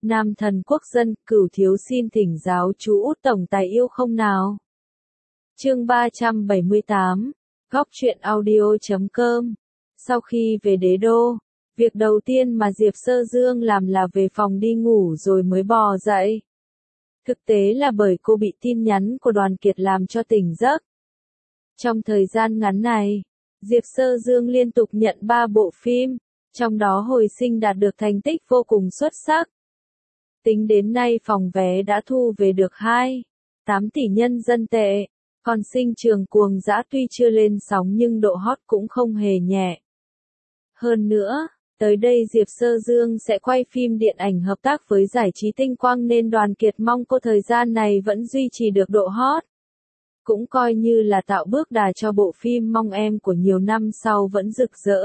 Nam thần quốc dân, Cửu thiếu xin thỉnh giáo chú Út tổng tài yêu không nào. Chương 378, Góc truyện audio.com. Sau khi về đế đô, việc đầu tiên mà Diệp Sơ Dương làm là về phòng đi ngủ rồi mới bò dậy. Thực tế là bởi cô bị tin nhắn của Đoàn Kiệt làm cho tỉnh giấc. Trong thời gian ngắn này, Diệp Sơ Dương liên tục nhận 3 bộ phim, trong đó Hồi sinh đạt được thành tích vô cùng xuất sắc. Tính đến nay phòng vé đã thu về được 2,8 tỷ nhân dân tệ, còn Sinh Trường Cuồng Dã tuy chưa lên sóng nhưng độ hot cũng không hề nhẹ. Hơn nữa, tới đây Diệp Sơ Dương sẽ quay phim điện ảnh hợp tác với giải trí Tinh Quang nên Đoàn Kiệt mong cô thời gian này vẫn duy trì được độ hot. Cũng coi như là tạo bước đà cho bộ phim Mong Em của nhiều năm sau vẫn rực rỡ.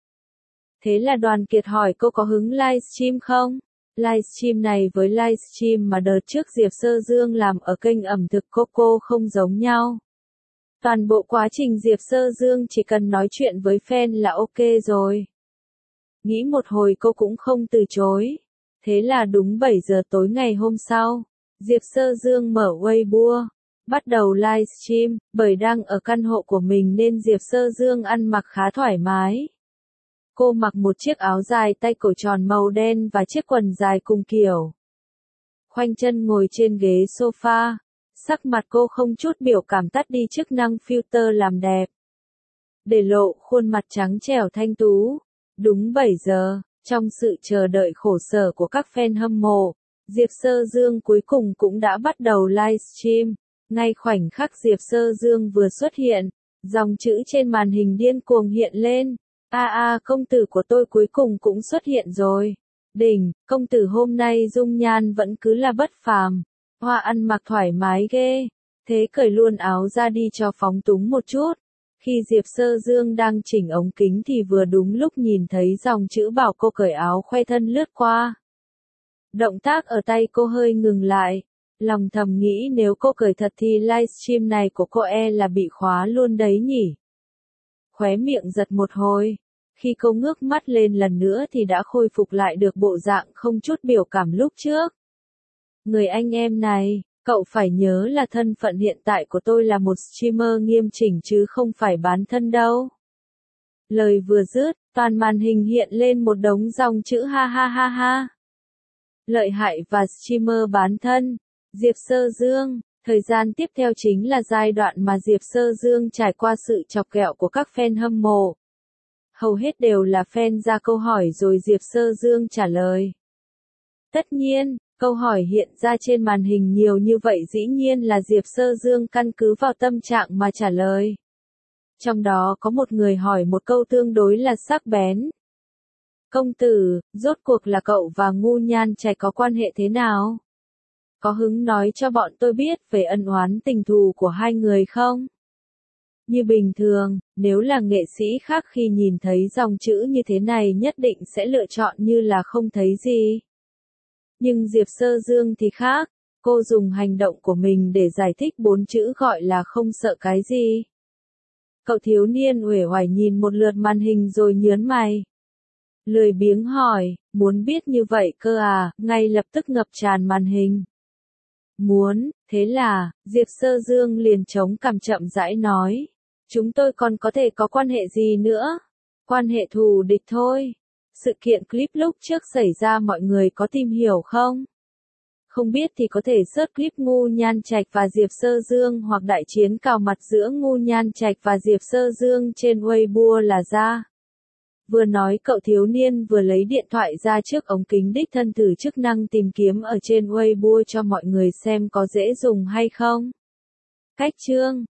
Thế là Đoàn Kiệt hỏi cô có hứng livestream không? Livestream này với livestream mà đợt trước Diệp Sơ Dương làm ở kênh ẩm thực Coco không giống nhau. Toàn bộ quá trình Diệp Sơ Dương chỉ cần nói chuyện với fan là ok rồi. Nghĩ một hồi cô cũng không từ chối. Thế là đúng 7 giờ tối ngày hôm sau, Diệp Sơ Dương mở Weibo, bắt đầu livestream, bởi đang ở căn hộ của mình nên Diệp Sơ Dương ăn mặc khá thoải mái. Cô mặc một chiếc áo dài tay cổ tròn màu đen và chiếc quần dài cùng kiểu. Khoanh chân ngồi trên ghế sofa, sắc mặt cô không chút biểu cảm tắt đi chức năng filter làm đẹp. Để lộ khuôn mặt trắng trẻo thanh tú. Đúng 7 giờ, trong sự chờ đợi khổ sở của các fan hâm mộ, Diệp Sơ Dương cuối cùng cũng đã bắt đầu livestream. Ngay khoảnh khắc Diệp Sơ Dương vừa xuất hiện, dòng chữ trên màn hình điên cuồng hiện lên. Công tử của tôi cuối cùng cũng xuất hiện rồi. Đỉnh, công tử hôm nay dung nhan vẫn cứ là bất phàm. Hoa ăn mặc thoải mái ghê. Thế cởi luôn áo ra đi cho phóng túng một chút. Khi Diệp Sơ Dương đang chỉnh ống kính thì vừa đúng lúc nhìn thấy dòng chữ bảo cô cởi áo khoe thân lướt qua. Động tác ở tay cô hơi ngừng lại. Lòng thầm nghĩ nếu cô cởi thật thì livestream này của cô là bị khóa luôn đấy nhỉ. Khóe miệng giật một hồi. Khi cô ngước mắt lên lần nữa thì đã khôi phục lại được bộ dạng không chút biểu cảm lúc trước. Người anh em này, cậu phải nhớ là thân phận hiện tại của tôi là một streamer nghiêm chỉnh chứ không phải bán thân đâu. Lời vừa dứt, toàn màn hình hiện lên một đống dòng chữ ha ha ha ha. Lợi hại và streamer bán thân. Diệp Sơ Dương. Thời gian tiếp theo chính là giai đoạn mà Diệp Sơ Dương trải qua sự chọc ghẹo của các fan hâm mộ. Hầu hết đều là fan ra câu hỏi rồi Diệp Sơ Dương trả lời. Tất nhiên, câu hỏi hiện ra trên màn hình nhiều như vậy dĩ nhiên là Diệp Sơ Dương căn cứ vào tâm trạng mà trả lời. Trong đó có một người hỏi một câu tương đối là sắc bén. Công tử, rốt cuộc là cậu và Ngu Nhan Trạch có quan hệ thế nào? Có hứng nói cho bọn tôi biết về ân oán tình thù của hai người không? Như bình thường, nếu là nghệ sĩ khác khi nhìn thấy dòng chữ như thế này nhất định sẽ lựa chọn như là không thấy gì. Nhưng Diệp Sơ Dương thì khác, cô dùng hành động của mình để giải thích 4 chữ gọi là không sợ cái gì. Cậu thiếu niên uể oải nhìn một lượt màn hình rồi nhớn mày. Lười biếng hỏi, muốn biết như vậy cơ à, ngay lập tức ngập tràn màn hình. Muốn, thế là, Diệp Sơ Dương liền chống cằm chậm rãi nói. Chúng tôi còn có thể có quan hệ gì nữa? Quan hệ thù địch thôi. Sự kiện clip lúc trước xảy ra mọi người có tìm hiểu không? Không biết thì có thể search clip Ngu Nhan Trạch và Diệp Sơ Dương hoặc đại chiến cào mặt giữa Ngu Nhan Trạch và Diệp Sơ Dương trên Weibo là ra. Vừa nói cậu thiếu niên vừa lấy điện thoại ra trước ống kính đích thân thử chức năng tìm kiếm ở trên Weibo cho mọi người xem có dễ dùng hay không. Cách chương